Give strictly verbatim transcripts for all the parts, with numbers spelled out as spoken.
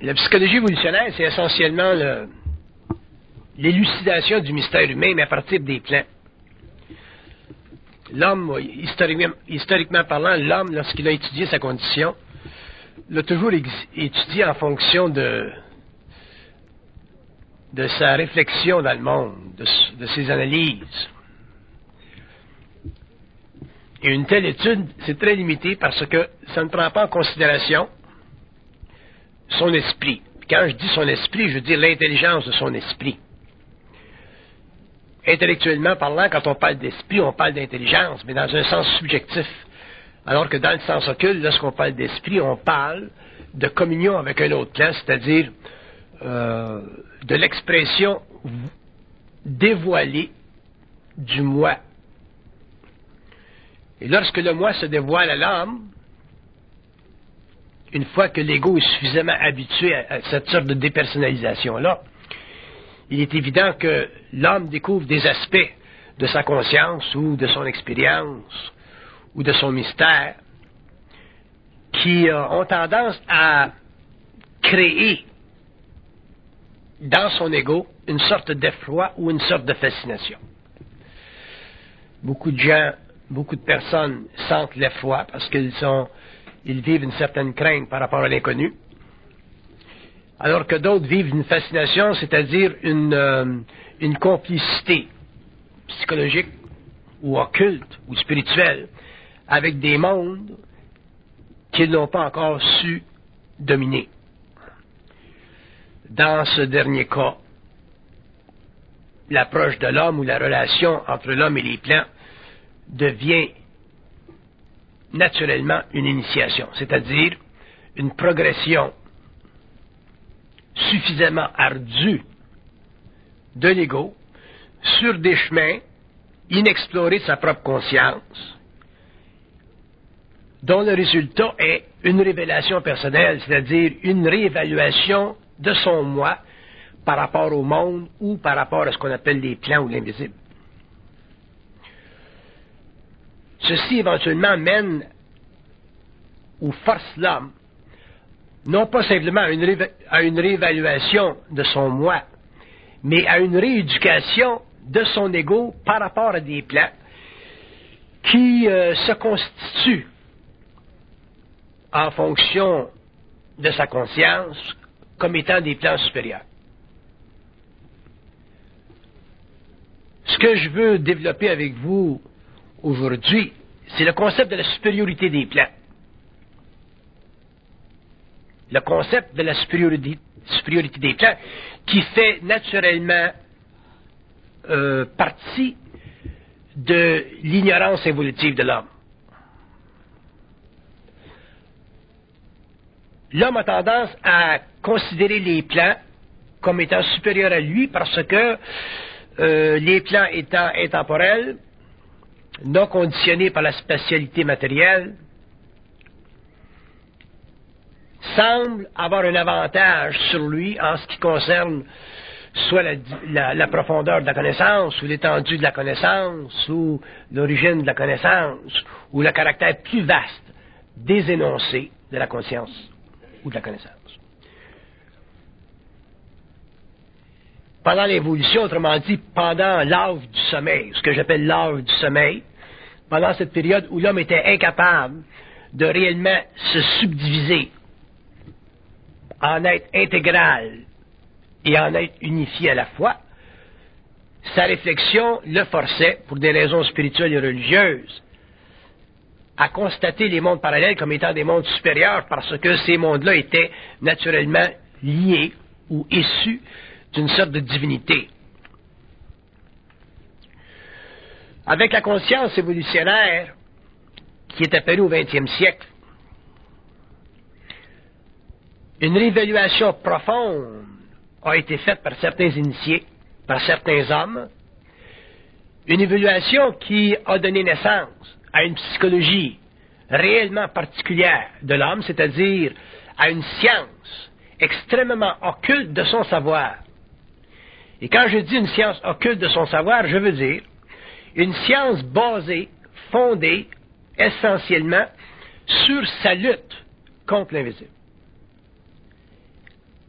La psychologie évolutionnaire, c'est essentiellement le, l'élucidation du mystère humain, mais à partir des plans. L'homme, historiquement, historiquement parlant, l'homme, lorsqu'il a étudié sa condition, l'a toujours ex- étudié en fonction de, de sa réflexion dans le monde, de, de ses analyses. Et une telle étude, c'est très limité parce que ça ne prend pas en considération son esprit. Quand je dis son esprit, je veux dire l'intelligence de son esprit. Intellectuellement parlant, quand on parle d'esprit, on parle d'intelligence, mais dans un sens subjectif. Alors que dans le sens occulte, lorsqu'on parle d'esprit, on parle de communion avec un autre plan, c'est-à-dire euh, de l'expression dévoilée du moi. Et lorsque le moi se dévoile à l'âme, une fois que l'ego est suffisamment habitué à, à cette sorte de dépersonnalisation-là, il est évident que l'homme découvre des aspects de sa conscience ou de son expérience ou de son mystère qui euh, ont tendance à créer dans son ego une sorte d'effroi ou une sorte de fascination. Beaucoup de gens, beaucoup de personnes sentent l'effroi parce qu'ils sont, ils vivent une certaine crainte par rapport à l'inconnu, alors que d'autres vivent une fascination, c'est-à-dire une, euh, une complicité psychologique ou occulte ou spirituelle avec des mondes qu'ils n'ont pas encore su dominer. Dans ce dernier cas, l'approche de l'homme ou la relation entre l'homme et les plants devient naturellement une initiation, c'est-à-dire une progression suffisamment ardue de l'ego sur des chemins inexplorés de sa propre conscience, dont le résultat est une révélation personnelle, c'est-à-dire une réévaluation de son moi par rapport au monde ou par rapport à ce qu'on appelle les plans ou l'invisible. Ceci éventuellement mène ou force l'homme non pas simplement à une, réva- à une réévaluation de son moi, mais à une rééducation de son ego par rapport à des plans qui euh, se constituent en fonction de sa conscience comme étant des plans supérieurs. Ce que je veux développer avec vous aujourd'hui, c'est le concept de la supériorité des plans. Le concept de la supériorité, supériorité des plans qui fait naturellement euh, partie de l'ignorance évolutive de l'homme. L'homme a tendance à considérer les plans comme étant supérieurs à lui parce que euh, les plans étant intemporels, non conditionnés par la spatialité matérielle, semble avoir un avantage sur lui en ce qui concerne soit la, la, la profondeur de la connaissance, ou l'étendue de la connaissance, ou l'origine de la connaissance, ou le caractère plus vaste des énoncés de la conscience ou de la connaissance. Pendant l'évolution, autrement dit, pendant l'âge du sommeil, ce que j'appelle l'âge du sommeil, pendant cette période où l'homme était incapable de réellement se subdiviser en être intégral et en être unifié à la fois, sa réflexion le forçait, pour des raisons spirituelles et religieuses, à constater les mondes parallèles comme étant des mondes supérieurs parce que ces mondes-là étaient naturellement liés ou issus d'une sorte de divinité. Avec la conscience évolutionnaire qui est apparue au vingtième siècle, une réévaluation profonde a été faite par certains initiés, par certains hommes, une évaluation qui a donné naissance à une psychologie réellement particulière de l'homme, c'est-à-dire à une science extrêmement occulte de son savoir. Et quand je dis une science occulte de son savoir, je veux dire une science basée, fondée essentiellement sur sa lutte contre l'invisible.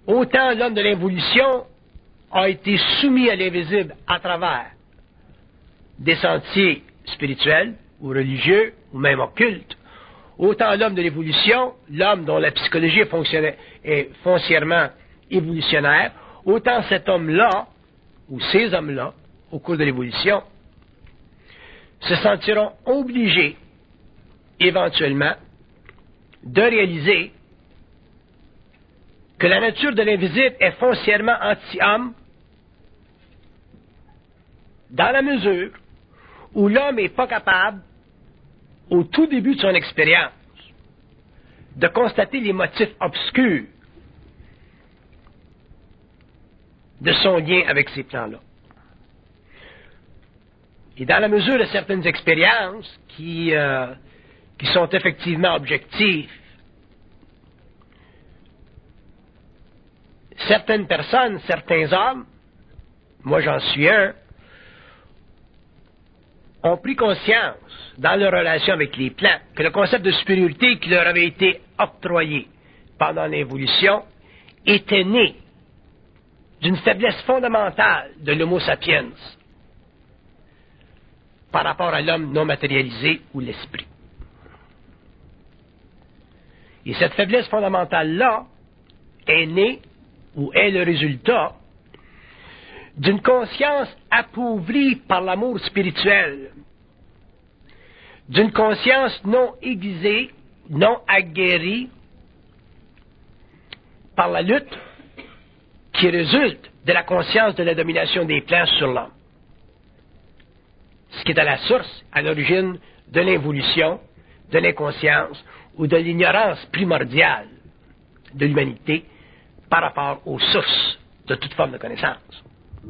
autant l'homme de l'involution a été soumis à l'invisible à travers des sentiers spirituels ou religieux ou même occultes, autant l'homme de l'évolution, l'homme dont la psychologie est, est foncièrement évolutionnaire, autant cet homme-là, ou ces hommes-là, au cours de l'évolution, se sentiront obligés, éventuellement, de réaliser que la nature de l'invisible est foncièrement anti-homme, dans la mesure où l'homme n'est pas capable, au tout début de son expérience, de constater les motifs obscurs de son lien avec ces plans-là. Et dans la mesure de certaines expériences qui, euh, qui sont effectivement objectives, certaines personnes, certains hommes, moi j'en suis un, ont pris conscience, dans leur relation avec les plans, que le concept de supériorité qui leur avait été octroyé pendant l'évolution était né d'une faiblesse fondamentale de l'homo sapiens par rapport à l'homme non matérialisé ou l'esprit. Et cette faiblesse fondamentale-là est née, ou est le résultat, d'une conscience appauvrie par l'amour spirituel, d'une conscience non aiguisée, non aguerrie par la lutte qui résulte de la conscience de la domination des plans sur l'homme. Ce qui est à la source, à l'origine de l'involution, de l'inconscience ou de l'ignorance primordiale de l'humanité par rapport aux sources de toute forme de connaissance.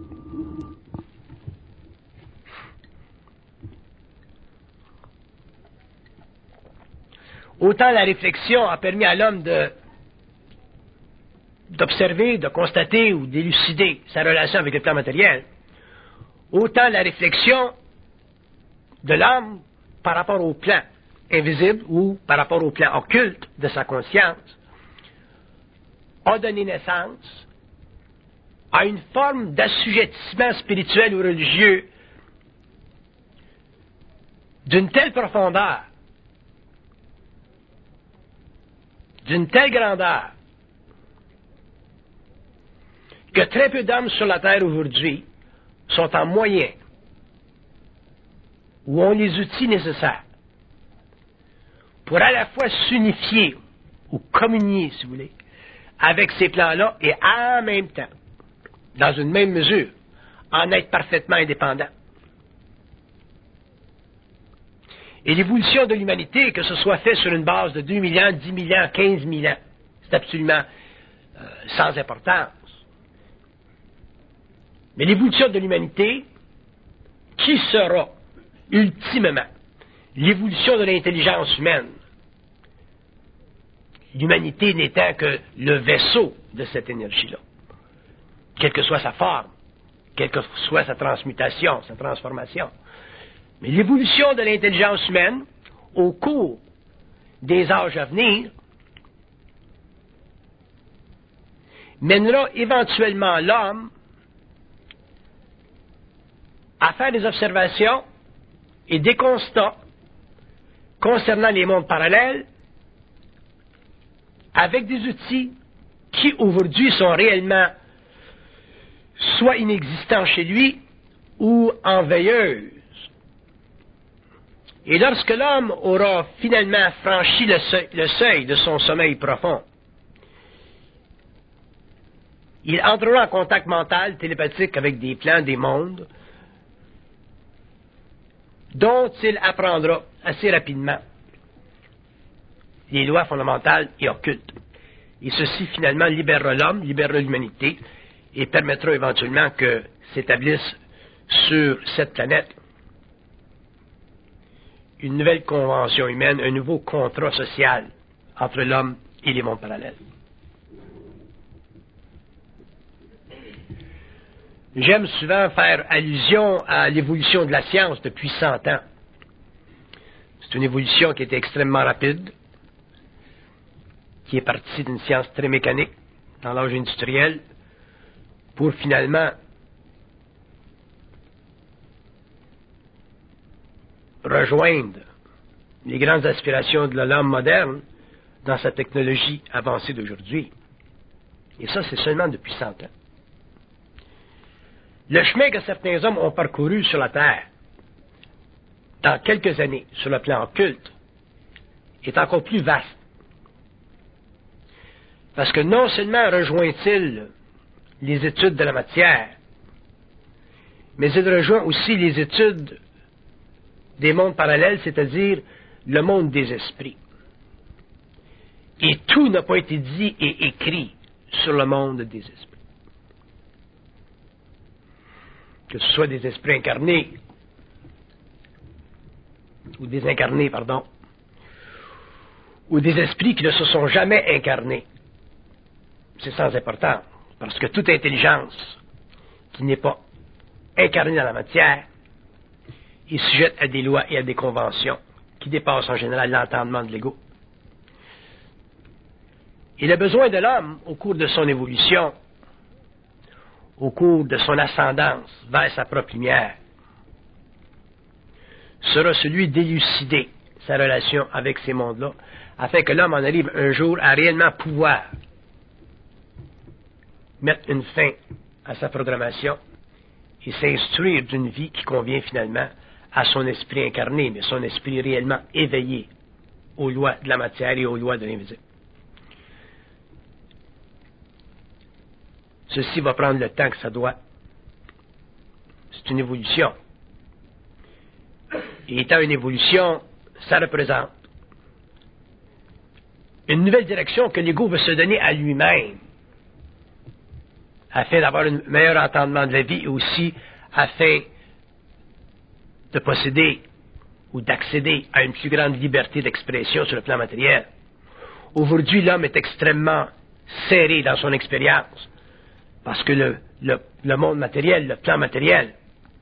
Autant la réflexion a permis à l'homme de, d'observer, de constater ou d'élucider sa relation avec le plan matériel, autant la réflexion de l'homme par rapport au plan invisible ou par rapport au plan occulte de sa conscience a donné naissance à une forme d'assujettissement spirituel ou religieux d'une telle profondeur, d'une telle grandeur, que très peu d'hommes sur la terre aujourd'hui sont en moyen ou ont les outils nécessaires pour à la fois s'unifier ou communier, si vous voulez, avec ces plans-là et en même temps, dans une même mesure, en être parfaitement indépendants. Et l'évolution de l'humanité, que ce soit fait sur une base de deux mille ans, dix mille ans, quinze mille ans, c'est absolument euh, sans importance. Mais l'évolution de l'humanité, qui sera ultimement l'évolution de l'intelligence humaine, l'humanité n'étant que le vaisseau de cette énergie-là, quelle que soit sa forme, quelle que soit sa transmutation, sa transformation. Mais l'évolution de l'intelligence humaine, au cours des âges à venir, mènera éventuellement l'homme à faire des observations et des constats concernant les mondes parallèles avec des outils qui aujourd'hui sont réellement soit inexistants chez lui ou en veilleuse. Et lorsque l'homme aura finalement franchi le seuil, le seuil de son sommeil profond, il entrera en contact mental, télépathique avec des plans des mondes dont il apprendra assez rapidement les lois fondamentales et occultes. Et ceci, finalement, libérera l'homme, libérera l'humanité et permettra éventuellement que s'établisse sur cette planète une nouvelle convention humaine, un nouveau contrat social entre l'homme et les mondes parallèles. J'aime souvent faire allusion à l'évolution de la science depuis cent ans. C'est une évolution qui était extrêmement rapide, qui est partie d'une science très mécanique, dans l'âge industriel, pour finalement rejoindre les grandes aspirations de l'homme moderne dans sa technologie avancée d'aujourd'hui. Et ça, c'est seulement depuis cent ans. Le chemin que certains hommes ont parcouru sur la Terre, dans quelques années, sur le plan occulte, est encore plus vaste. Parce que non seulement rejoint-il les études de la matière, mais il rejoint aussi les études des mondes parallèles, c'est-à-dire le monde des esprits. Et tout n'a pas été dit et écrit sur le monde des esprits. Que ce soit des esprits incarnés, ou désincarnés, pardon, ou des esprits qui ne se sont jamais incarnés. C'est sans importance, parce que toute intelligence qui n'est pas incarnée dans la matière est sujette à des lois et à des conventions qui dépassent en général l'entendement de l'ego. Et le besoin de l'homme, au cours de son évolution, au cours de son ascendance vers sa propre lumière, sera celui d'élucider sa relation avec ces mondes-là, afin que l'homme en arrive un jour à réellement pouvoir mettre une fin à sa programmation et s'instruire d'une vie qui convient finalement à son esprit incarné, mais son esprit réellement éveillé aux lois de la matière et aux lois de l'invisible. Ceci va prendre le temps que ça doit. C'est une évolution. Et étant une évolution, ça représente une nouvelle direction que l'ego veut se donner à lui-même, afin d'avoir un meilleur entendement de la vie et aussi afin de posséder ou d'accéder à une plus grande liberté d'expression sur le plan matériel. Aujourd'hui, l'homme est extrêmement serré dans son expérience, parce que le, le, le monde matériel, le plan matériel,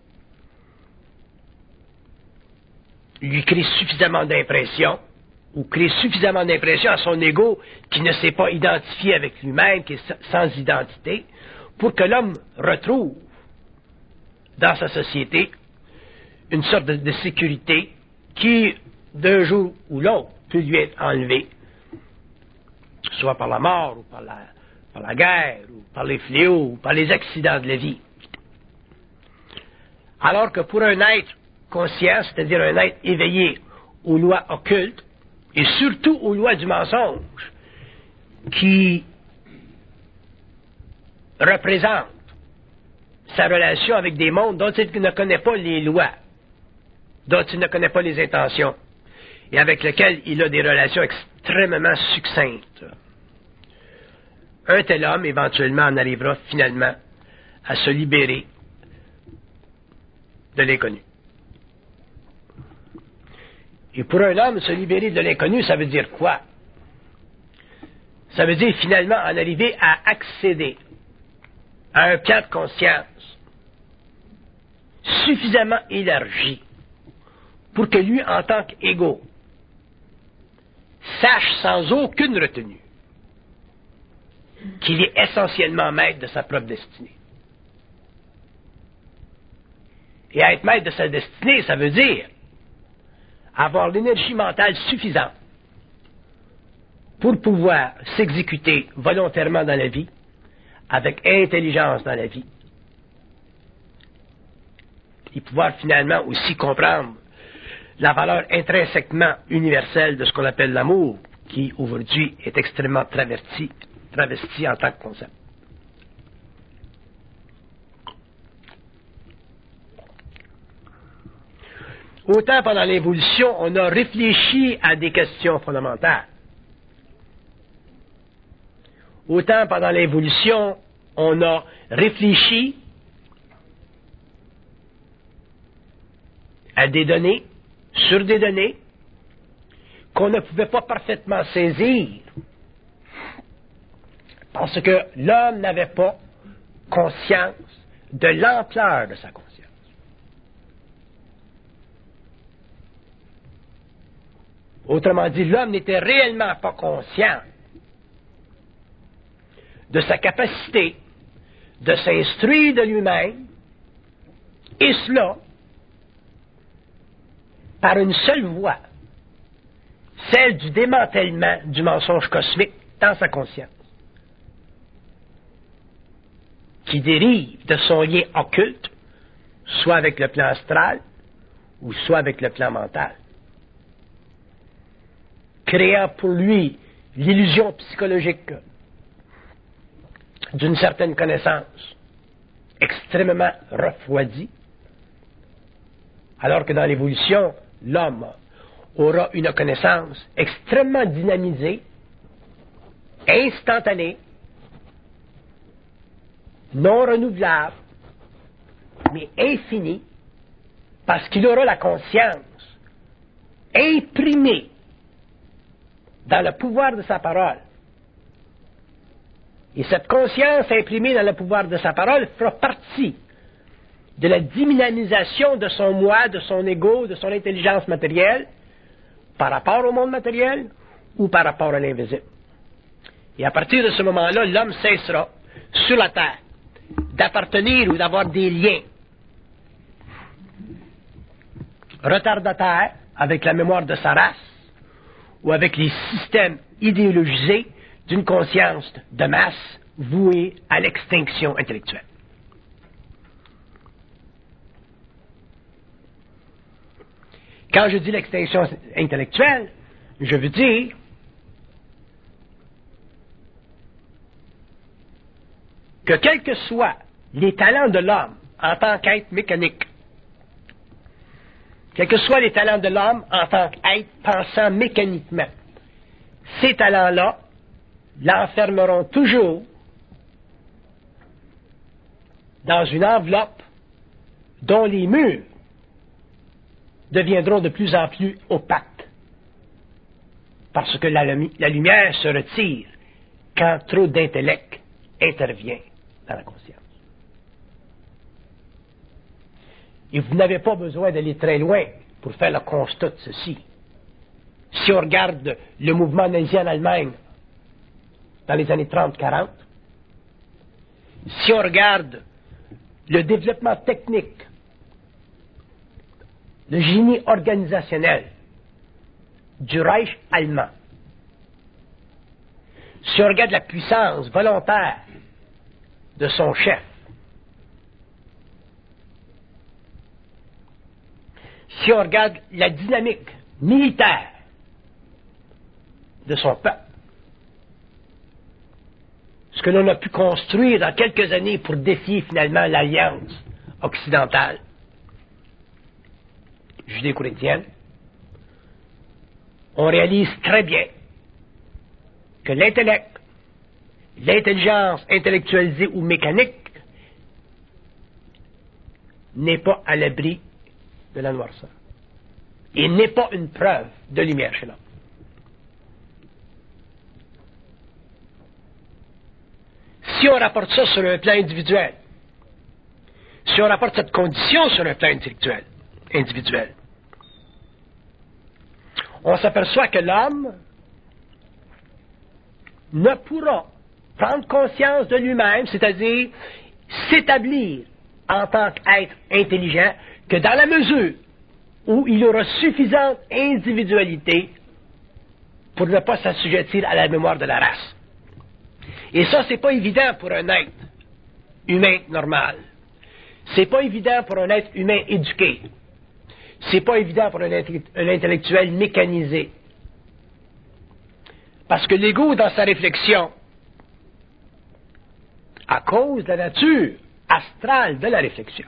lui crée suffisamment d'impressions, ou crée suffisamment d'impressions à son ego qui ne s'est pas identifié avec lui-même, qui est sans identité, pour que l'homme retrouve dans sa société une sorte de, de sécurité qui, d'un jour ou l'autre, peut lui être enlevée, soit par la mort, ou par la, par la guerre, ou par les fléaux, ou par les accidents de la vie. Alors que pour un être conscient, c'est-à-dire un être éveillé aux lois occultes, et surtout aux lois du mensonge, qui représente sa relation avec des mondes dont il ne connaît pas les lois, dont il ne connaît pas les intentions, et avec lesquels il a des relations extrêmement succinctes. Un tel homme, éventuellement, en arrivera finalement à se libérer de l'inconnu. Et pour un homme, se libérer de l'inconnu, ça veut dire quoi? Ça veut dire finalement en arriver à accéder à un plan de conscience suffisamment élargi pour que lui, en tant qu'ego, sache sans aucune retenue qu'il est essentiellement maître de sa propre destinée. Et être maître de sa destinée, ça veut dire avoir l'énergie mentale suffisante pour pouvoir s'exécuter volontairement dans la vie, avec intelligence dans la vie, et pouvoir finalement aussi comprendre la valeur intrinsèquement universelle de ce qu'on appelle l'amour, qui aujourd'hui est extrêmement travesti, travesti en tant que concept. Autant pendant l'évolution, on a réfléchi à des questions fondamentales. Autant pendant l'évolution, on a réfléchi à des données, sur des données, qu'on ne pouvait pas parfaitement saisir, parce que l'homme n'avait pas conscience de l'ampleur de sa conscience. Autrement dit, l'homme n'était réellement pas conscient de sa capacité de s'instruire de lui-même, et cela par une seule voie, celle du démantèlement du mensonge cosmique dans sa conscience, qui dérive de son lien occulte, soit avec le plan astral, ou soit avec le plan mental, créant pour lui l'illusion psychologique d'une certaine connaissance extrêmement refroidie, alors que dans l'évolution, l'homme aura une connaissance extrêmement dynamisée, instantanée, non renouvelable, mais infinie, parce qu'il aura la conscience imprimée dans le pouvoir de sa parole. Et cette conscience imprimée dans le pouvoir de sa parole fera partie de la dynamisation de son moi, de son ego, de son intelligence matérielle, par rapport au monde matériel ou par rapport à l'invisible. Et à partir de ce moment-là, l'homme cessera, sur la terre, d'appartenir ou d'avoir des liens retardataires avec la mémoire de sa race ou avec les systèmes idéologisés d'une conscience de masse vouée à l'extinction intellectuelle. Quand je dis l'extinction intellectuelle, je veux dire que quels que soient les talents de l'homme en tant qu'être mécanique, quels que soient les talents de l'homme en tant qu'être pensant mécaniquement, ces talents-là l'enfermeront toujours dans une enveloppe dont les murs deviendront de plus en plus opaques, parce que la, la lumière se retire quand trop d'intellect intervient dans la conscience. Et vous n'avez pas besoin d'aller très loin pour faire le constat de ceci. Si on regarde le mouvement nazi en Allemagne dans les années trente quarante, si on regarde le développement technique, le génie organisationnel du Reich allemand, si on regarde la puissance volontaire de son chef, si on regarde la dynamique militaire de son peuple, ce que l'on a pu construire dans quelques années pour défier finalement l'alliance occidentale, judéo-chrétienne, on réalise très bien que l'intellect, l'intelligence intellectualisée ou mécanique n'est pas à l'abri de la noirceur. Et n'est pas une preuve de lumière chez l'homme. Si on rapporte ça sur un plan individuel, si on rapporte cette condition sur un plan intellectuel, individuel, on s'aperçoit que l'homme ne pourra prendre conscience de lui-même, c'est-à-dire s'établir en tant qu'être intelligent, que dans la mesure où il aura suffisante individualité pour ne pas s'assujettir à la mémoire de la race. Et ça, c'est pas évident pour un être humain normal. C'est pas évident pour un être humain éduqué. C'est pas évident pour un, un intellectuel mécanisé. Parce que l'ego, dans sa réflexion, à cause de la nature astrale de la réflexion,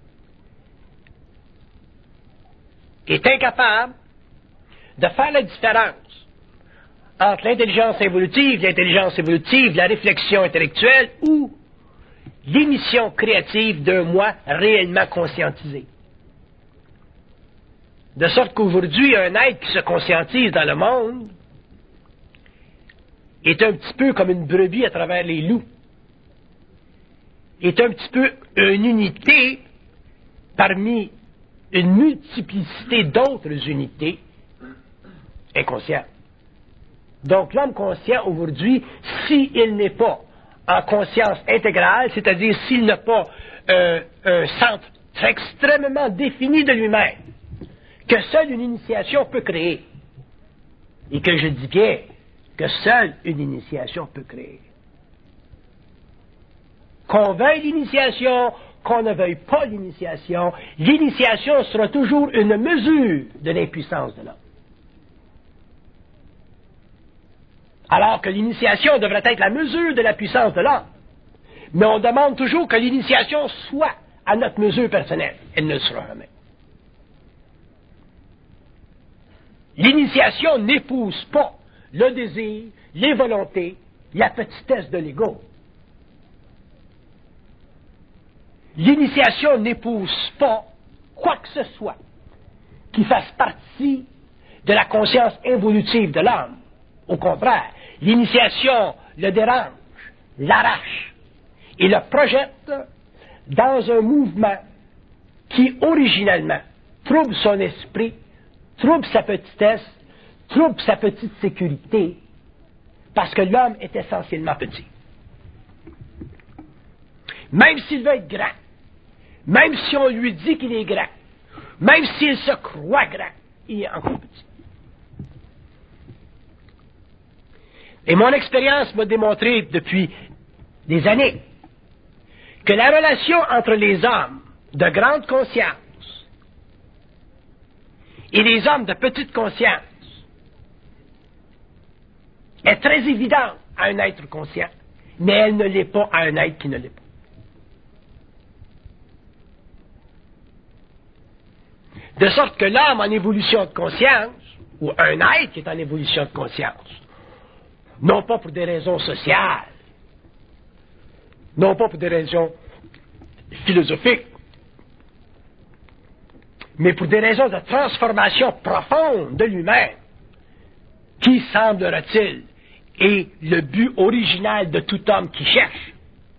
est incapable de faire la différence entre l'intelligence évolutive, l'intelligence évolutive, la réflexion intellectuelle ou l'émission créative d'un moi réellement conscientisé. De sorte qu'aujourd'hui, un être qui se conscientise dans le monde est un petit peu comme une brebis à travers les loups, est un petit peu une unité parmi une multiplicité d'autres unités inconscientes. Donc l'homme conscient aujourd'hui, s'il n'est pas en conscience intégrale, c'est-à-dire s'il n'a pas euh, un centre extrêmement défini de lui-même, que seule une initiation peut créer. Et que je dis bien que seule une initiation peut créer. Qu'on veuille l'initiation, qu'on ne veuille pas l'initiation, l'initiation sera toujours une mesure de l'impuissance de l'homme. Alors que l'initiation devrait être la mesure de la puissance de l'homme. Mais on demande toujours que l'initiation soit à notre mesure personnelle. Elle ne le sera jamais. L'initiation n'épouse pas le désir, les volontés, la petitesse de l'ego. L'initiation n'épouse pas quoi que ce soit qui fasse partie de la conscience évolutive de l'homme. Au contraire, l'initiation le dérange, l'arrache et le projette dans un mouvement qui, originellement, trouble son esprit, trouble sa petitesse, trouble sa petite sécurité, parce que l'homme est essentiellement petit. Même s'il veut être grand, même si on lui dit qu'il est grand, même s'il se croit grand, il est encore petit. Et mon expérience m'a démontré depuis des années que la relation entre les hommes de grande conscience et les hommes de petite conscience est très évidente à un être conscient, mais elle ne l'est pas à un être qui ne l'est pas. De sorte que l'homme en évolution de conscience, ou un être qui est en évolution de conscience, non pas pour des raisons sociales, non pas pour des raisons philosophiques, mais pour des raisons de transformation profonde de lui-même, qui, semble-t-il, est le but original de tout homme qui cherche.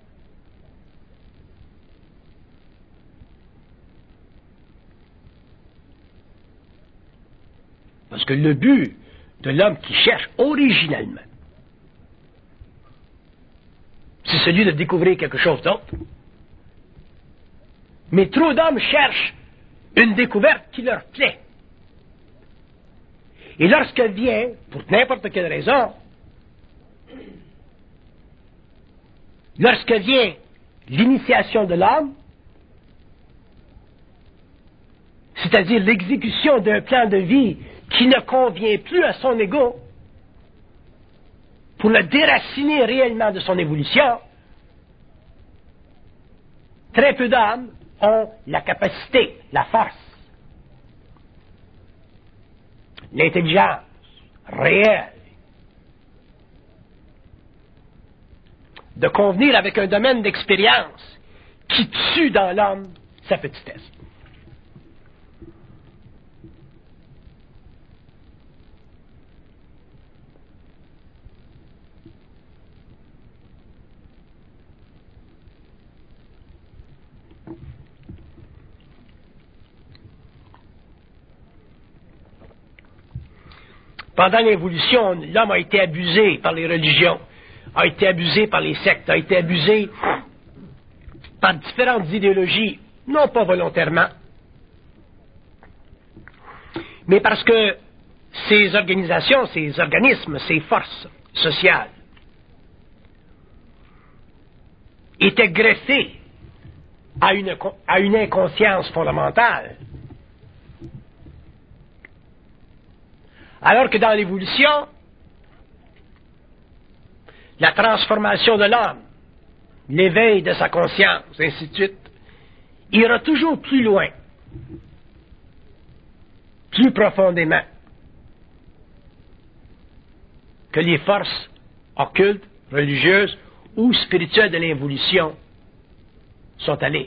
Parce que le but de l'homme qui cherche originellement, c'est celui de découvrir quelque chose d'autre. Mais trop d'hommes cherchent une découverte qui leur plaît. Et lorsqu'elle vient, pour n'importe quelle raison, lorsque vient l'initiation de l'homme, c'est-à-dire l'exécution d'un plan de vie qui ne convient plus à son ego, pour le déraciner réellement de son évolution, très peu d'hommes ont la capacité, la force, l'intelligence réelle de convenir avec un domaine d'expérience qui tue dans l'homme sa petitesse. Pendant l'évolution, l'homme a été abusé par les religions, a été abusé par les sectes, a été abusé par différentes idéologies, non pas volontairement, mais parce que ces organisations, ces organismes, ces forces sociales étaient greffés à une, à une inconscience fondamentale. Alors que dans l'évolution, la transformation de l'homme, l'éveil de sa conscience, ainsi de suite, ira toujours plus loin, plus profondément que les forces occultes, religieuses ou spirituelles de l'évolution sont allées.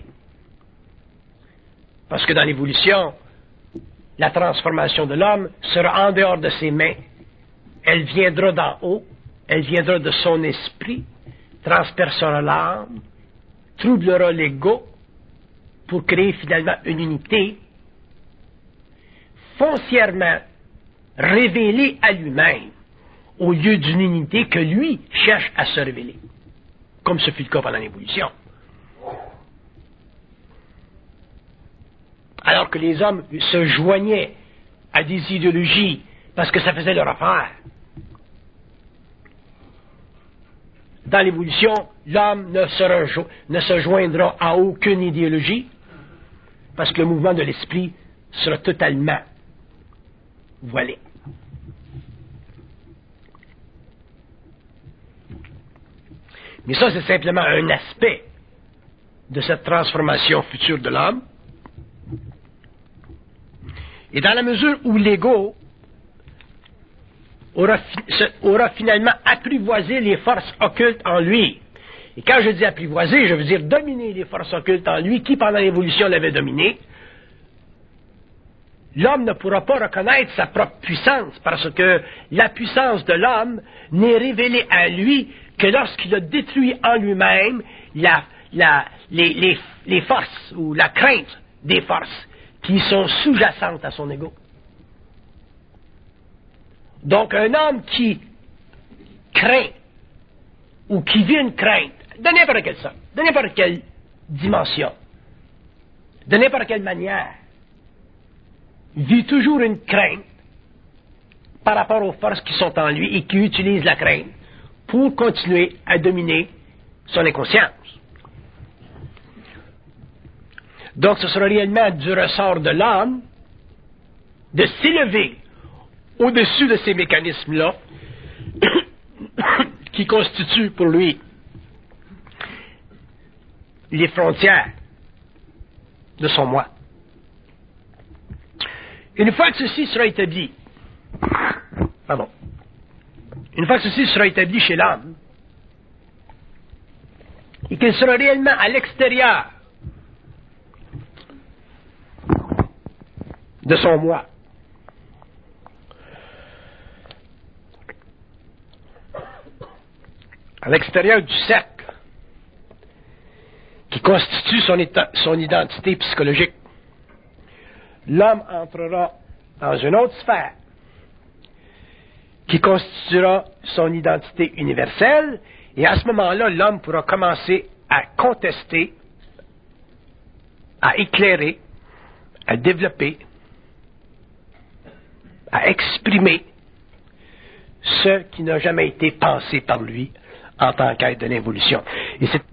Parce que dans l'évolution, la transformation de l'homme sera en dehors de ses mains. Elle viendra d'en haut, elle viendra de son esprit, transpercera l'âme, troublera l'ego pour créer finalement une unité foncièrement révélée à lui-même au lieu d'une unité que lui cherche à se révéler. comme ce fut le cas pendant l'évolution. Alors que les hommes se joignaient à des idéologies parce que ça faisait leur affaire. Dans l'évolution, l'homme ne se, rejo- ne se joindra à aucune idéologie parce que le mouvement de l'esprit sera totalement voilé. Mais ça, c'est simplement un aspect de cette transformation future de l'homme. Et dans la mesure où l'ego aura, aura finalement apprivoisé les forces occultes en lui, et quand je dis apprivoiser, je veux dire dominer les forces occultes en lui, qui pendant l'évolution l'avaient dominé, l'homme ne pourra pas reconnaître sa propre puissance, parce que la puissance de l'homme n'est révélée à lui que lorsqu'il a détruit en lui-même la, la, les, les, les forces, ou la crainte des forces, qui sont sous-jacentes à son ego. Donc, un homme qui craint, ou qui vit une crainte, de n'importe quelle sorte, de n'importe quelle dimension, de n'importe quelle manière, vit toujours une crainte par rapport aux forces qui sont en lui et qui utilisent la crainte pour continuer à dominer son inconscience. Donc, ce sera réellement du ressort de l'âme de s'élever au-dessus de ces mécanismes-là qui constituent pour lui les frontières de son moi. Une fois que ceci sera établi, pardon, une fois que ceci sera établi chez l'âme, et qu'il sera réellement à l'extérieur de son moi, à l'extérieur du cercle qui constitue son, état, son identité psychologique, l'homme entrera dans une autre sphère qui constituera son identité universelle, et à ce moment-là, l'homme pourra commencer à contester, à éclairer, à développer, à exprimer ce qui n'a jamais été pensé par lui en tant qu'être de l'évolution. Et c'est à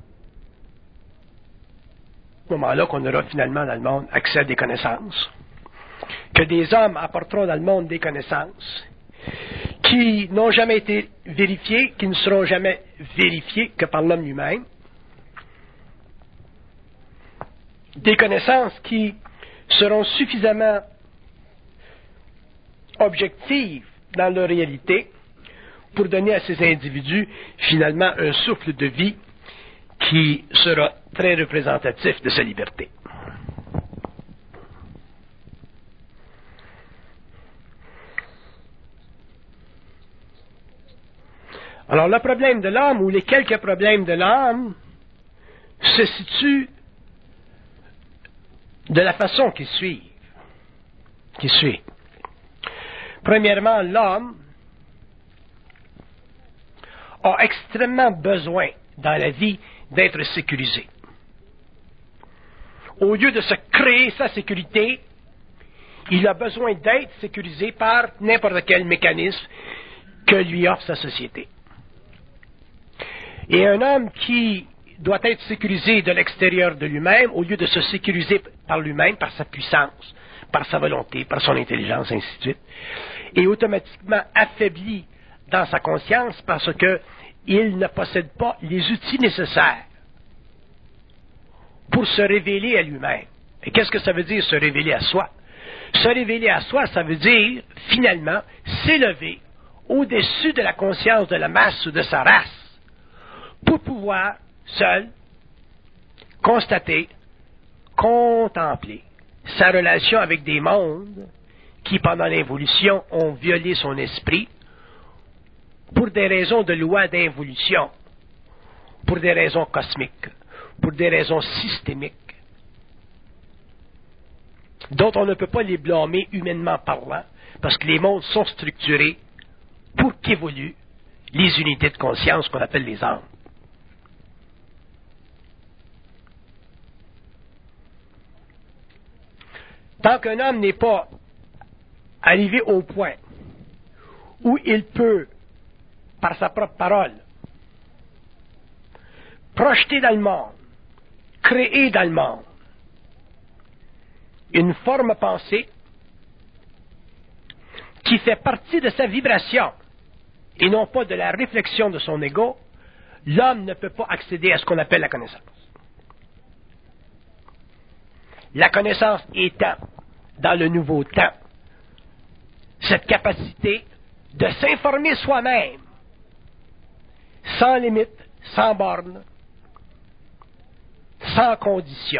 ce moment-là qu'on aura finalement dans le monde accès à des connaissances, que des hommes apporteront dans le monde des connaissances qui n'ont jamais été vérifiées, qui ne seront jamais vérifiées que par l'homme lui-même, des connaissances qui seront suffisamment objectives dans leur réalité pour donner à ces individus finalement un souffle de vie qui sera très représentatif de sa liberté. Alors le problème de l'âme, ou les quelques problèmes de l'âme, se situent de la façon qui suit. Qui suit. Premièrement, l'homme a extrêmement besoin dans la vie d'être sécurisé. Au lieu de se créer sa sécurité, il a besoin d'être sécurisé par n'importe quel mécanisme que lui offre sa société. Et un homme qui doit être sécurisé de l'extérieur de lui-même, au lieu de se sécuriser par lui-même, par sa puissance, par sa volonté, par son intelligence, ainsi de suite, est automatiquement affaibli dans sa conscience parce qu'il ne possède pas les outils nécessaires pour se révéler à lui-même. Et qu'est-ce que ça veut dire, se révéler à soi? Se révéler à soi, ça veut dire, finalement, s'élever au-dessus de la conscience de la masse ou de sa race pour pouvoir, seul, constater, contempler sa relation avec des mondes qui, pendant l'évolution, ont violé son esprit pour des raisons de loi d'involution, pour des raisons cosmiques, pour des raisons systémiques, dont on ne peut pas les blâmer humainement parlant, parce que les mondes sont structurés pour qu'évoluent les unités de conscience qu'on appelle les âmes. Tant qu'un homme n'est pas arrivé au point où il peut, par sa propre parole, projeter dans le monde, créer dans le monde une forme pensée qui fait partie de sa vibration et non pas de la réflexion de son ego, l'homme ne peut pas accéder à ce qu'on appelle la connaissance. La connaissance étant, dans le nouveau temps, cette capacité de s'informer soi-même, sans limite, sans borne, sans condition,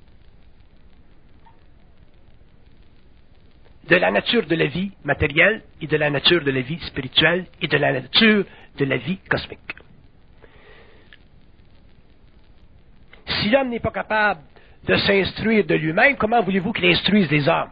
de la nature de la vie matérielle et de la nature de la vie spirituelle et de la nature de la vie cosmique. Si l'homme n'est pas capable de s'instruire de lui-même, comment voulez-vous qu'il instruise les hommes?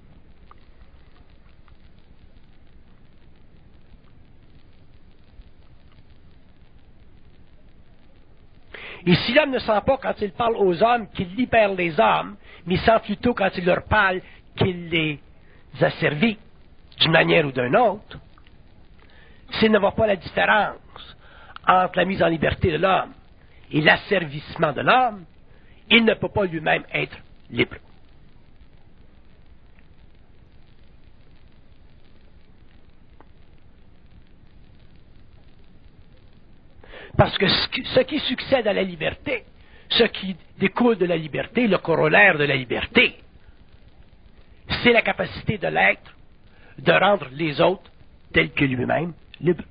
Et si l'homme ne sent pas quand il parle aux hommes qu'il libère les hommes, mais sent plutôt quand il leur parle qu'il les asservit d'une manière ou d'une autre, s'il ne voit pas la différence entre la mise en liberté de l'homme et l'asservissement de l'homme, il ne peut pas lui-même être libre. Parce que ce qui succède à la liberté, ce qui découle de la liberté, le corollaire de la liberté, c'est la capacité de l'être de rendre les autres tels que lui-même libres.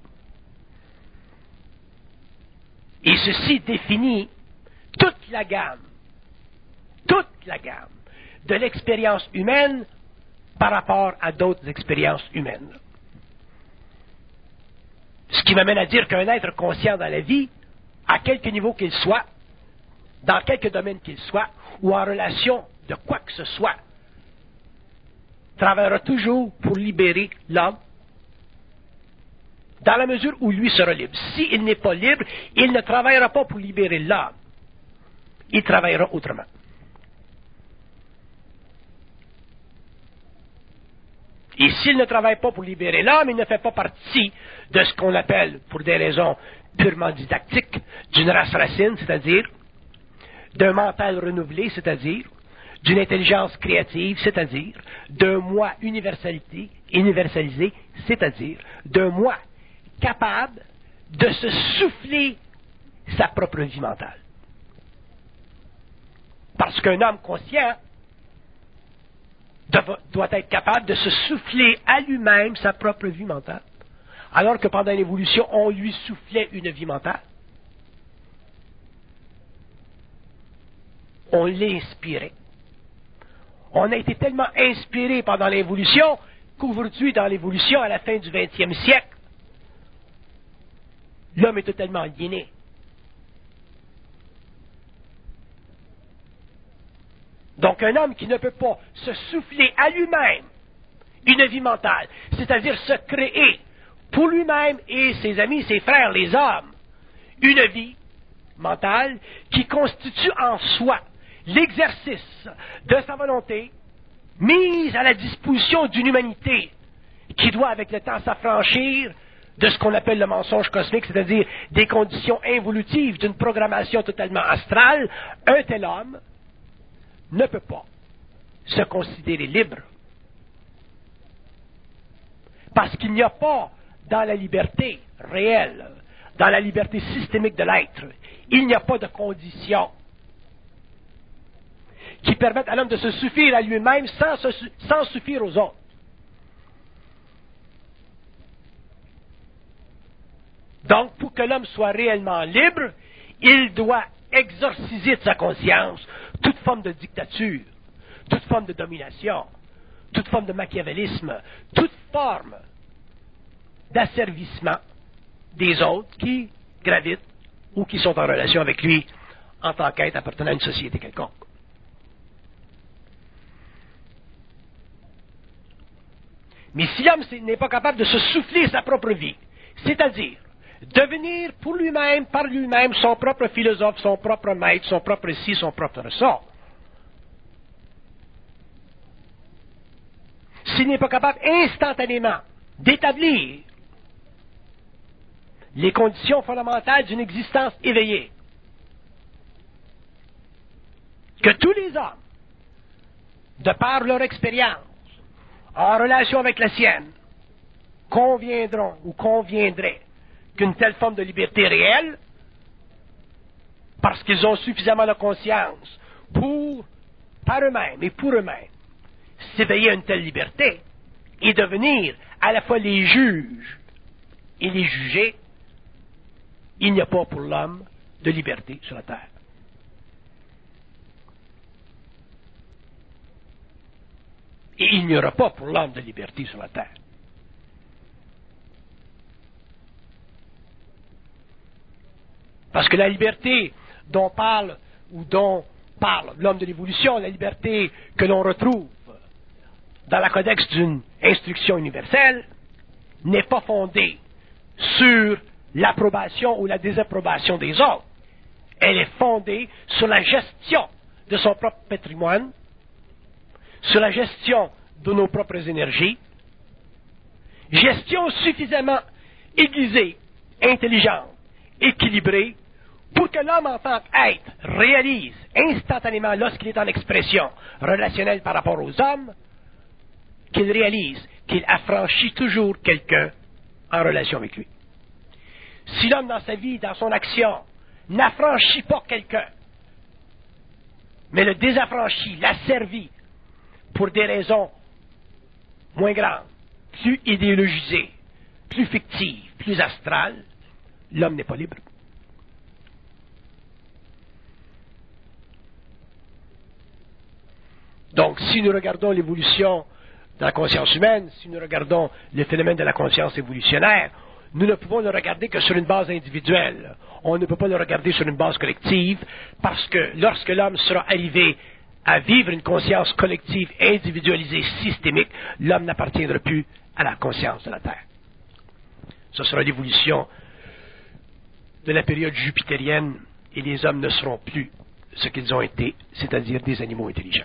Et ceci définit toute la gamme, toute la gamme de l'expérience humaine par rapport à d'autres expériences humaines. Ce qui m'amène à dire qu'un être conscient dans la vie, à quelque niveau qu'il soit, dans quelque domaine qu'il soit, ou en relation de quoi que ce soit, travaillera toujours pour libérer l'homme, dans la mesure où lui sera libre. S'il n'est pas libre, il ne travaillera pas pour libérer l'homme. Il travaillera autrement. Et s'il ne travaille pas pour libérer l'homme, il ne fait pas partie de ce qu'on appelle, pour des raisons purement didactiques, d'une race racine, c'est-à-dire d'un mental renouvelé, c'est-à-dire d'une intelligence créative, c'est-à-dire d'un moi universalité, universalisé, c'est-à-dire d'un moi capable de se souffler sa propre vie mentale. Parce qu'un homme conscient doit être capable de se souffler à lui-même sa propre vie mentale, alors que pendant l'évolution, on lui soufflait une vie mentale. On l'inspirait. On a été tellement inspiré pendant l'évolution qu'aujourd'hui, dans l'évolution, à la fin du vingtième siècle, l'homme est totalement aliéné. Donc un homme qui ne peut pas se souffler à lui-même une vie mentale, c'est-à-dire se créer pour lui-même et ses amis, ses frères, les hommes, une vie mentale qui constitue en soi l'exercice de sa volonté mise à la disposition d'une humanité qui doit avec le temps s'affranchir de ce qu'on appelle le mensonge cosmique, c'est-à-dire des conditions involutives d'une programmation totalement astrale, un tel homme ne peut pas se considérer libre. Parce qu'il n'y a pas dans la liberté réelle, dans la liberté systémique de l'être, il n'y a pas de conditions qui permettent à l'homme de se suffire à lui-même sans, se, sans suffire aux autres. Donc, pour que l'homme soit réellement libre, il doit exorciser de sa conscience toute forme de dictature, toute forme de domination, toute forme de machiavélisme, toute forme d'asservissement des autres qui gravitent ou qui sont en relation avec lui en tant qu'être appartenant à une société quelconque. Mais si l'homme n'est pas capable de se souffler sa propre vie, c'est-à-dire devenir pour lui-même, par lui-même, son propre philosophe, son propre maître, son propre ci, son propre ça, s'il n'est pas capable instantanément d'établir les conditions fondamentales d'une existence éveillée, que tous les hommes, de par leur expérience, en relation avec la sienne, conviendront ou conviendraient qu'une telle forme de liberté réelle, parce qu'ils ont suffisamment de conscience pour, par eux-mêmes et pour eux-mêmes, s'éveiller à une telle liberté et devenir à la fois les juges et les jugés, il n'y a pas pour l'homme de liberté sur la terre. Et il n'y aura pas pour l'homme de liberté sur la terre. Parce que la liberté dont parle ou dont parle l'homme de l'évolution, la liberté que l'on retrouve dans la codex d'une instruction universelle, n'est pas fondée sur l'approbation ou la désapprobation des autres. Elle est fondée sur la gestion de son propre patrimoine, sur la gestion de nos propres énergies, gestion suffisamment aiguisée, intelligente, équilibrée, pour que l'homme en tant qu'être réalise instantanément, lorsqu'il est en expression relationnelle par rapport aux hommes, qu'il réalise qu'il affranchit toujours quelqu'un en relation avec lui. Si l'homme dans sa vie, dans son action, n'affranchit pas quelqu'un, mais le désaffranchit, l'asservit pour des raisons moins grandes, plus idéologisées, plus fictives, plus astrales, l'homme n'est pas libre. Donc, si nous regardons l'évolution de la conscience humaine, si nous regardons le phénomène de la conscience évolutionnaire, nous ne pouvons le regarder que sur une base individuelle. On ne peut pas le regarder sur une base collective, parce que lorsque l'homme sera arrivé à vivre une conscience collective, individualisée, systémique, l'homme n'appartiendra plus à la conscience de la Terre. Ce sera l'évolution de la période jupitérienne, et les hommes ne seront plus ce qu'ils ont été, c'est-à-dire des animaux intelligents.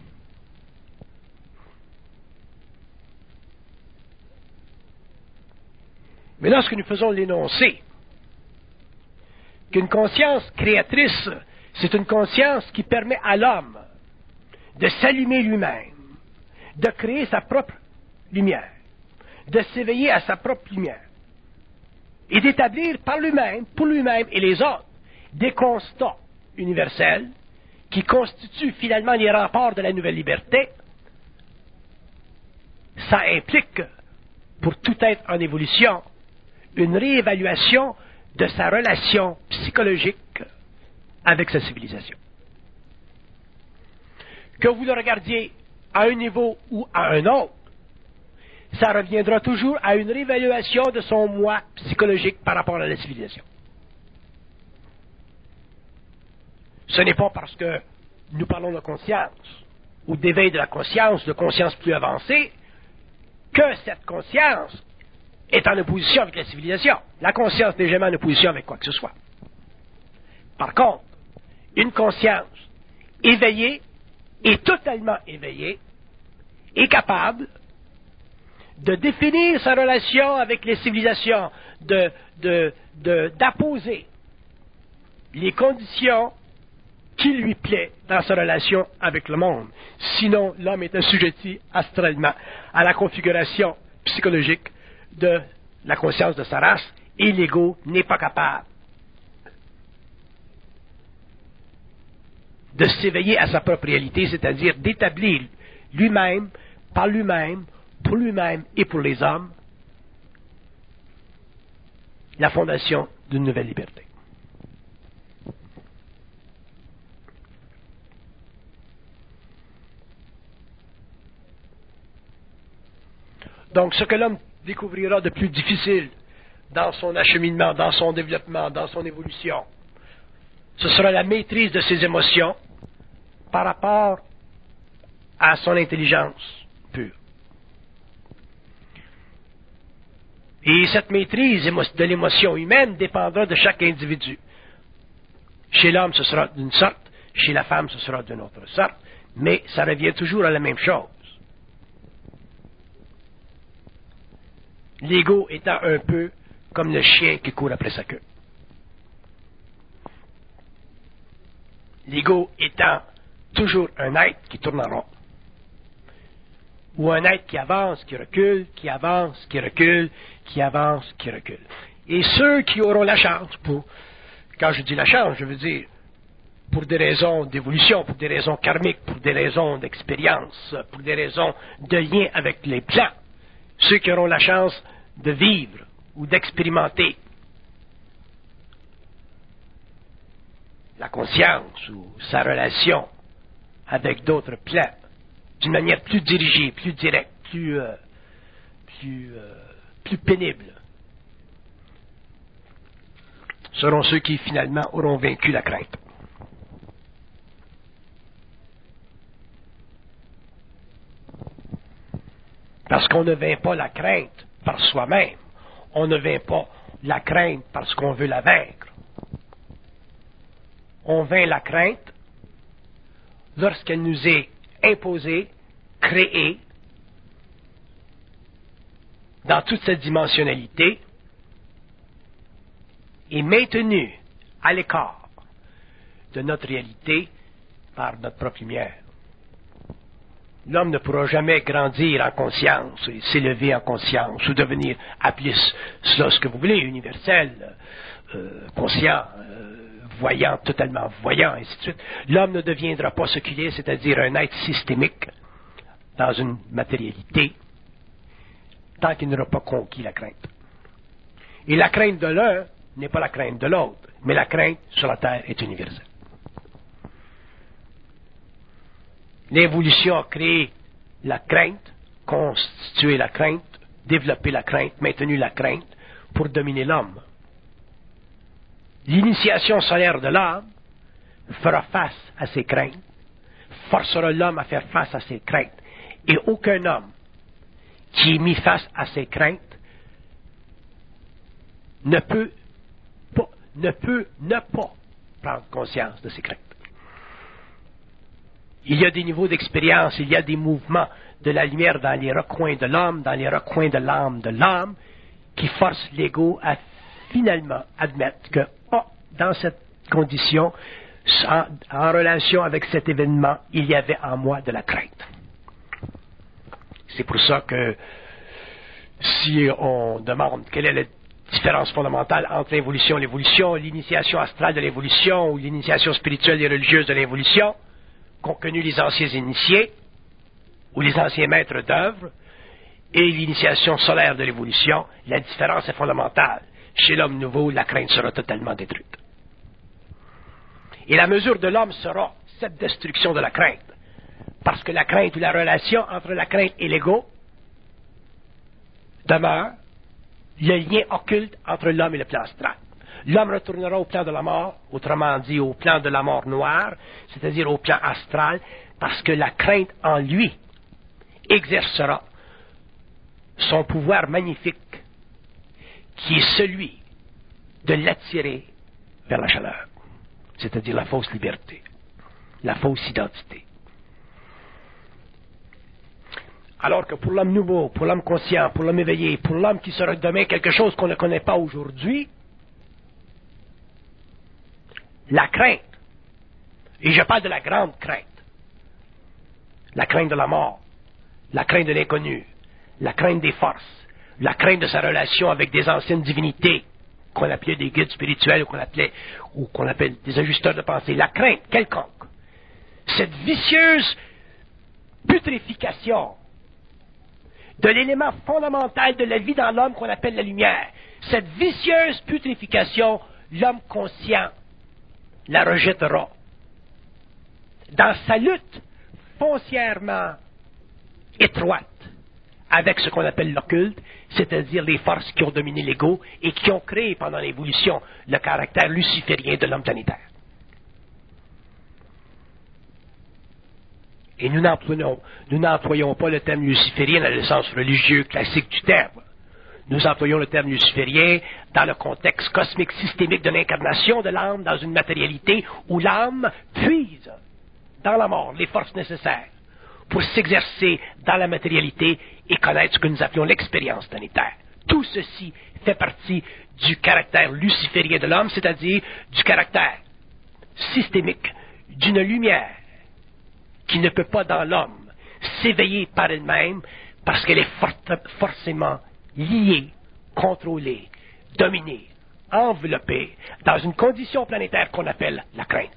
Mais lorsque nous faisons l'énoncé qu'une conscience créatrice, c'est une conscience qui permet à l'homme de s'allumer lui-même, de créer sa propre lumière, de s'éveiller à sa propre lumière, et d'établir par lui-même, pour lui-même et les autres, des constats universels qui constituent finalement les remparts de la nouvelle liberté, ça implique, pour tout être en évolution, une réévaluation de sa relation psychologique avec sa civilisation. Que vous le regardiez à un niveau ou à un autre, ça reviendra toujours à une réévaluation de son moi psychologique par rapport à la civilisation. Ce n'est pas parce que nous parlons de conscience ou d'éveil de la conscience, de conscience plus avancée, que cette conscience est en opposition avec la civilisation. La conscience n'est jamais en opposition avec quoi que ce soit. Par contre, une conscience éveillée et totalement éveillée est capable de définir sa relation avec les civilisations, de, de, de, d'apposer les conditions qui lui plaît dans sa relation avec le monde. Sinon, l'homme est assujetti astralement à la configuration psychologique de la conscience de sa race, et l'ego n'est pas capable de s'éveiller à sa propre réalité, c'est-à-dire d'établir lui-même, par lui-même, pour lui-même et pour les hommes, la fondation d'une nouvelle liberté. Donc, ce que l'homme découvrira de plus difficile dans son acheminement, dans son développement, dans son évolution, ce sera la maîtrise de ses émotions par rapport à son intelligence pure. Et cette maîtrise de l'émotion humaine dépendra de chaque individu. Chez l'homme, ce sera d'une sorte, chez la femme, ce sera d'une autre sorte, mais ça revient toujours à la même chose. L'ego étant un peu comme le chien qui court après sa queue. L'ego étant toujours un être qui tourne en rond. Ou un être qui avance, qui recule, qui avance, qui recule, qui avance, qui recule. Et ceux qui auront la chance, pour, quand je dis la chance, je veux dire pour des raisons d'évolution, pour des raisons karmiques, pour des raisons d'expérience, pour des raisons de lien avec les plans, ceux qui auront la chance de vivre ou d'expérimenter la conscience ou sa relation avec d'autres plans d'une manière plus dirigée, plus directe, plus, euh, plus, euh, plus pénible, seront ceux qui finalement auront vaincu la crainte. Parce qu'on ne vainc pas la crainte par soi-même. On ne vainc pas la crainte parce qu'on veut la vaincre. On vainc la crainte lorsqu'elle nous est imposée, créée, dans toute sa dimensionnalité, et maintenue à l'écart de notre réalité par notre propre lumière. L'homme ne pourra jamais grandir en conscience, et s'élever en conscience, ou devenir, appelez cela ce que vous voulez, universel, euh, conscient, euh, voyant, totalement voyant, ainsi de suite. L'homme ne deviendra pas ce qu'il est, c'est-à-dire un être systémique dans une matérialité, tant qu'il n'aura pas conquis la crainte. Et la crainte de l'un n'est pas la crainte de l'autre, mais la crainte sur la terre est universelle. L'évolution a créé la crainte, constitué la crainte, développé la crainte, maintenu la crainte pour dominer l'homme. L'initiation solaire de l'âme fera face à ses craintes, forcera l'homme à faire face à ses craintes. Et aucun homme qui est mis face à ses craintes ne peut pas, ne peut ne pas prendre conscience de ses craintes. Il y a des niveaux d'expérience, il y a des mouvements de la lumière dans les recoins de l'homme, dans les recoins de l'âme de l'âme, qui forcent l'ego à finalement admettre que, oh, dans cette condition, en, en relation avec cet événement, il y avait en moi de la crainte. C'est pour ça que si on demande quelle est la différence fondamentale entre l'évolution et l'évolution, l'initiation astrale de l'évolution ou l'initiation spirituelle et religieuse de l'évolution, qu'ont connu les anciens initiés ou les anciens maîtres d'œuvre, et l'initiation solaire de l'évolution, la différence est fondamentale. Chez l'homme nouveau, la crainte sera totalement détruite. Et la mesure de l'homme sera cette destruction de la crainte. Parce que la crainte ou la relation entre la crainte et l'ego demeure le lien occulte entre l'homme et le plan astral. L'homme retournera au plan de la mort, autrement dit au plan de la mort noire, c'est-à-dire au plan astral, parce que la crainte en lui exercera son pouvoir magnifique, qui est celui de l'attirer vers la chaleur, c'est-à-dire la fausse liberté, la fausse identité. Alors que pour l'homme nouveau, pour l'homme conscient, pour l'homme éveillé, pour l'homme qui sera demain quelque chose qu'on ne connaît pas aujourd'hui, la crainte, et je parle de la grande crainte, la crainte de la mort, la crainte de l'inconnu, la crainte des forces, la crainte de sa relation avec des anciennes divinités, qu'on appelait des guides spirituels, ou qu'on appelait, ou qu'on appelle des ajusteurs de pensée, la crainte quelconque, cette vicieuse putréfication de l'élément fondamental de la vie dans l'homme qu'on appelle la lumière, cette vicieuse putréfication, l'homme conscient la rejettera. Dans sa lutte foncièrement étroite avec ce qu'on appelle l'occulte, c'est-à-dire les forces qui ont dominé l'ego et qui ont créé pendant l'évolution le caractère luciférien de l'homme planétaire. Et nous n'employons, nous n'employons pas le terme luciférien dans le sens religieux classique du terme. Nous employons le terme luciférien dans le contexte cosmique systémique de l'incarnation de l'âme dans une matérialité où l'âme puise dans la mort les forces nécessaires pour s'exercer dans la matérialité et connaître ce que nous appelons l'expérience planétaire. Tout ceci fait partie du caractère luciférien de l'homme, c'est-à-dire du caractère systémique d'une lumière qui ne peut pas dans l'homme s'éveiller par elle-même parce qu'elle est for- forcément liée, contrôlée, dominée, enveloppée dans une condition planétaire qu'on appelle la crainte.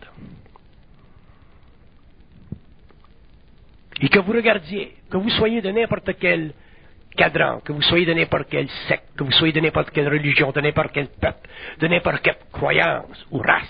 Et que vous regardiez, que vous soyez de n'importe quel cadran, que vous soyez de n'importe quel secte, que vous soyez de n'importe quelle religion, de n'importe quel peuple, de n'importe quelle croyance ou race,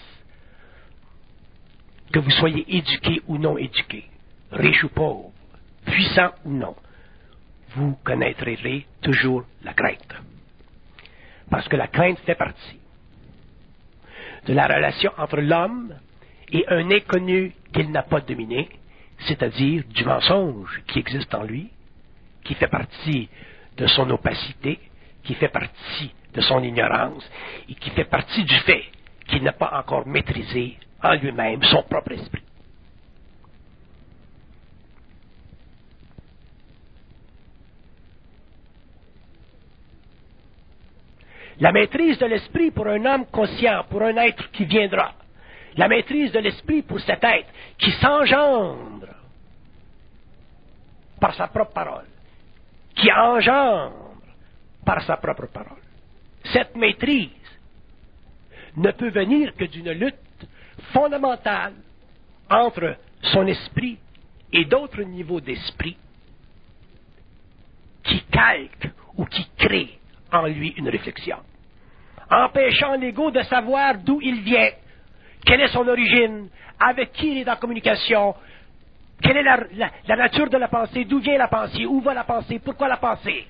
que vous soyez éduqué ou non éduqué, riche ou pauvre, puissant ou non, vous connaîtrez toujours la crainte. Parce que la crainte fait partie de la relation entre l'homme et un inconnu qu'il n'a pas dominé, c'est-à-dire du mensonge qui existe en lui, qui fait partie de son opacité, qui fait partie de son ignorance, et qui fait partie du fait qu'il n'a pas encore maîtrisé en lui-même son propre esprit. La maîtrise de l'esprit pour un homme conscient, pour un être qui viendra, la maîtrise de l'esprit pour cet être qui s'engendre par sa propre parole, qui engendre par sa propre parole. Cette maîtrise ne peut venir que d'une lutte fondamentale entre son esprit et d'autres niveaux d'esprit qui calquent ou qui créent en lui une réflexion, empêchant l'ego de savoir d'où il vient, quelle est son origine, avec qui il est en communication, quelle est la, la, la nature de la pensée, d'où vient la pensée, où va la pensée, pourquoi la pensée.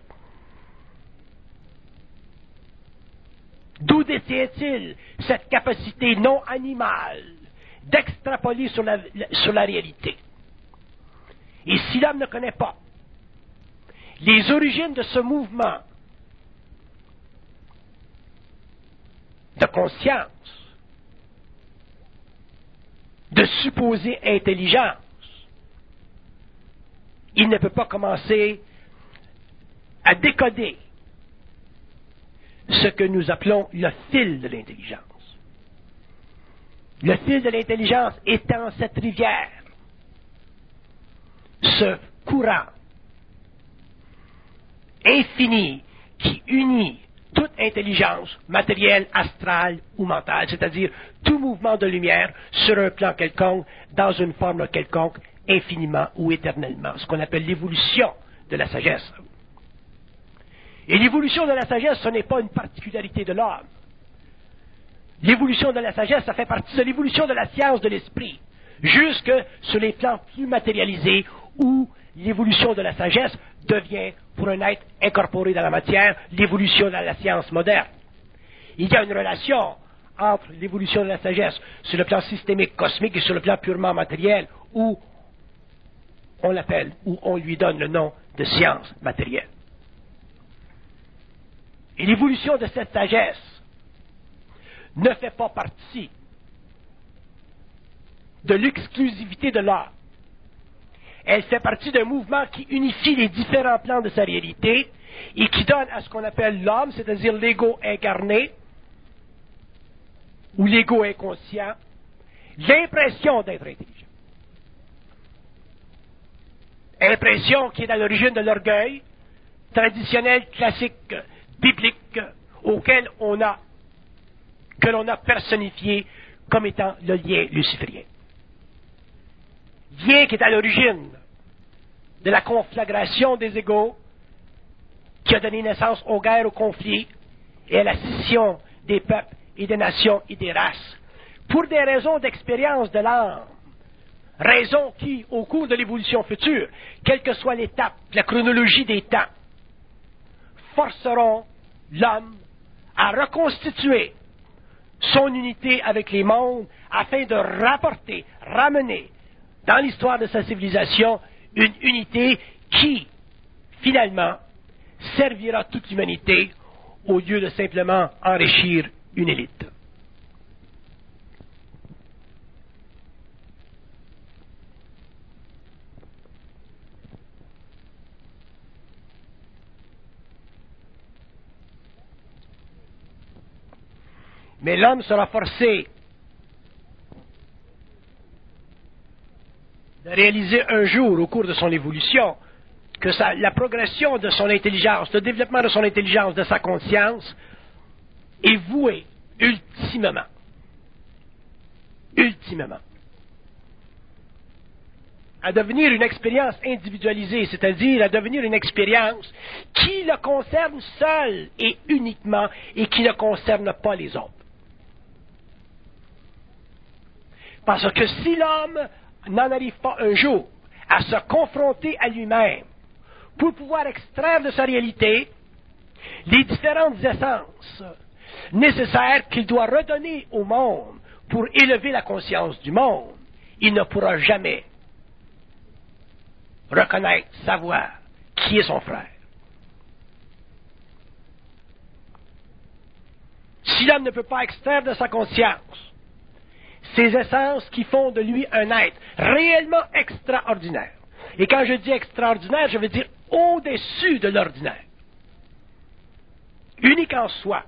D'où détient-il cette capacité non animale d'extrapoler sur la, sur la réalité? Et si l'homme ne connaît pas les origines de ce mouvement de conscience, de supposée intelligence, il ne peut pas commencer à décoder ce que nous appelons le fil de l'intelligence. Le fil de l'intelligence étant cette rivière, ce courant infini qui unit toute intelligence matérielle, astrale ou mentale, c'est-à-dire tout mouvement de lumière sur un plan quelconque, dans une forme quelconque, infiniment ou éternellement, ce qu'on appelle l'évolution de la sagesse. Et l'évolution de la sagesse, ce n'est pas une particularité de l'homme. L'évolution de la sagesse, ça fait partie de l'évolution de la science de l'esprit, jusque sur les plans plus matérialisés, où l'évolution de la sagesse devient, pour un être incorporé dans la matière, l'évolution de la science moderne. Il y a une relation entre l'évolution de la sagesse sur le plan systémique cosmique et sur le plan purement matériel, où on l'appelle, où on lui donne le nom de science matérielle. Et l'évolution de cette sagesse ne fait pas partie de l'exclusivité de l'art. Elle fait partie d'un mouvement qui unifie les différents plans de sa réalité et qui donne à ce qu'on appelle l'homme, c'est-à-dire l'ego incarné ou l'ego inconscient, l'impression d'être intelligent. Impression qui est à l'origine de l'orgueil traditionnel, classique, biblique, auquel on a, que l'on a personnifié comme étant le lien luciférien. Lien qui est à l'origine de la conflagration des égaux, qui a donné naissance aux guerres, aux conflits et à la scission des peuples et des nations et des races, pour des raisons d'expérience de l'âme, raisons qui, au cours de l'évolution future, quelle que soit l'étape, la chronologie des temps, forceront l'homme à reconstituer son unité avec les mondes afin de rapporter, ramener dans l'histoire de sa civilisation une unité qui, finalement, servira toute l'humanité au lieu de simplement enrichir une élite. Mais l'homme sera forcé de réaliser un jour, au cours de son évolution, que ça, la progression de son intelligence, le développement de son intelligence, de sa conscience, est voué ultimement, ultimement, à devenir une expérience individualisée, c'est-à-dire à devenir une expérience qui le concerne seul et uniquement et qui ne concerne pas les autres. Parce que si l'homme n'en arrive pas un jour à se confronter à lui-même pour pouvoir extraire de sa réalité les différentes essences nécessaires qu'il doit redonner au monde pour élever la conscience du monde, il ne pourra jamais reconnaître, savoir qui est son frère. Si l'homme ne peut pas extraire de sa conscience ces essences qui font de lui un être réellement extraordinaire, et quand je dis extraordinaire, je veux dire au-dessus de l'ordinaire, unique en soi,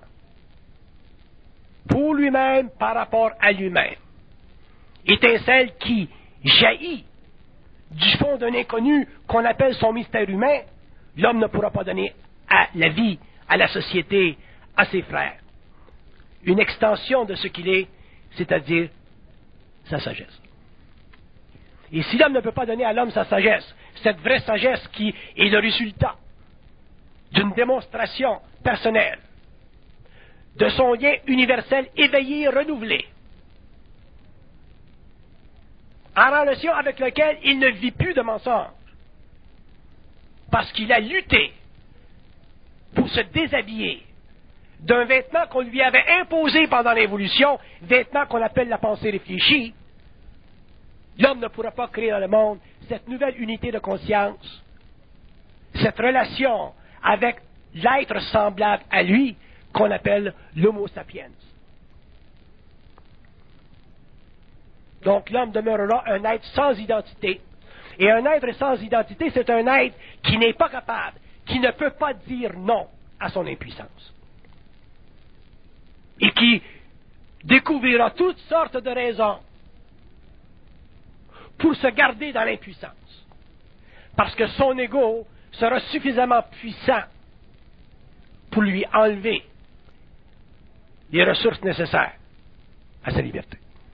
pour lui-même par rapport à lui-même, étincelle qui jaillit du fond d'un inconnu qu'on appelle son mystère humain, l'homme ne pourra pas donner à la vie, à la société, à ses frères, une extension de ce qu'il est, c'est-à-dire sa sagesse. Et si l'homme ne peut pas donner à l'homme sa sagesse, cette vraie sagesse qui est le résultat d'une démonstration personnelle, de son lien universel éveillé et renouvelé, en relation avec lequel il ne vit plus de mensonges, parce qu'il a lutté pour se déshabiller d'un vêtement qu'on lui avait imposé pendant l'évolution, vêtement qu'on appelle la pensée réfléchie, l'homme ne pourra pas créer dans le monde cette nouvelle unité de conscience, cette relation avec l'être semblable à lui qu'on appelle l'homo sapiens. Donc l'homme demeurera un être sans identité. Et un être sans identité, c'est un être qui n'est pas capable, qui ne peut pas dire non à son impuissance. Et qui découvrira toutes sortes de raisons pour se garder dans l'impuissance. Parce que son ego sera suffisamment puissant pour lui enlever les ressources nécessaires à sa liberté.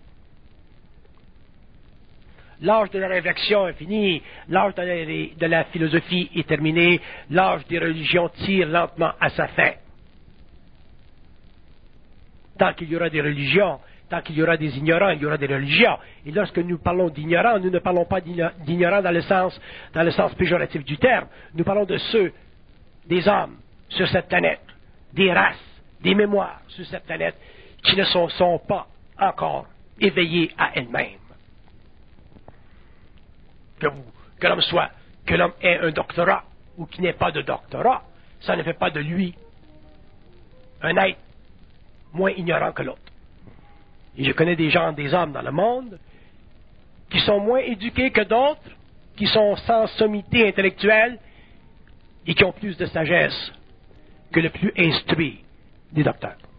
L'âge de la réflexion est fini, l'âge de la, de la philosophie est terminé, l'âge des religions tire lentement à sa fin. Tant qu'il y aura des religions, tant qu'il y aura des ignorants, il y aura des religions. Et lorsque nous parlons d'ignorants, nous ne parlons pas d'ignorants dans le sens, dans le sens péjoratif du terme. Nous parlons de ceux, des hommes sur cette planète, des races, des mémoires sur cette planète, qui ne sont, sont pas encore éveillées à elles-mêmes. Que, vous, que l'homme soit, que l'homme ait un doctorat ou qu'il n'ait pas de doctorat, ça ne fait pas de lui un être moins ignorant que l'autre. Et je connais des gens, des hommes dans le monde, qui sont moins éduqués que d'autres, qui sont sans sommité intellectuelle et qui ont plus de sagesse que le plus instruit des docteurs.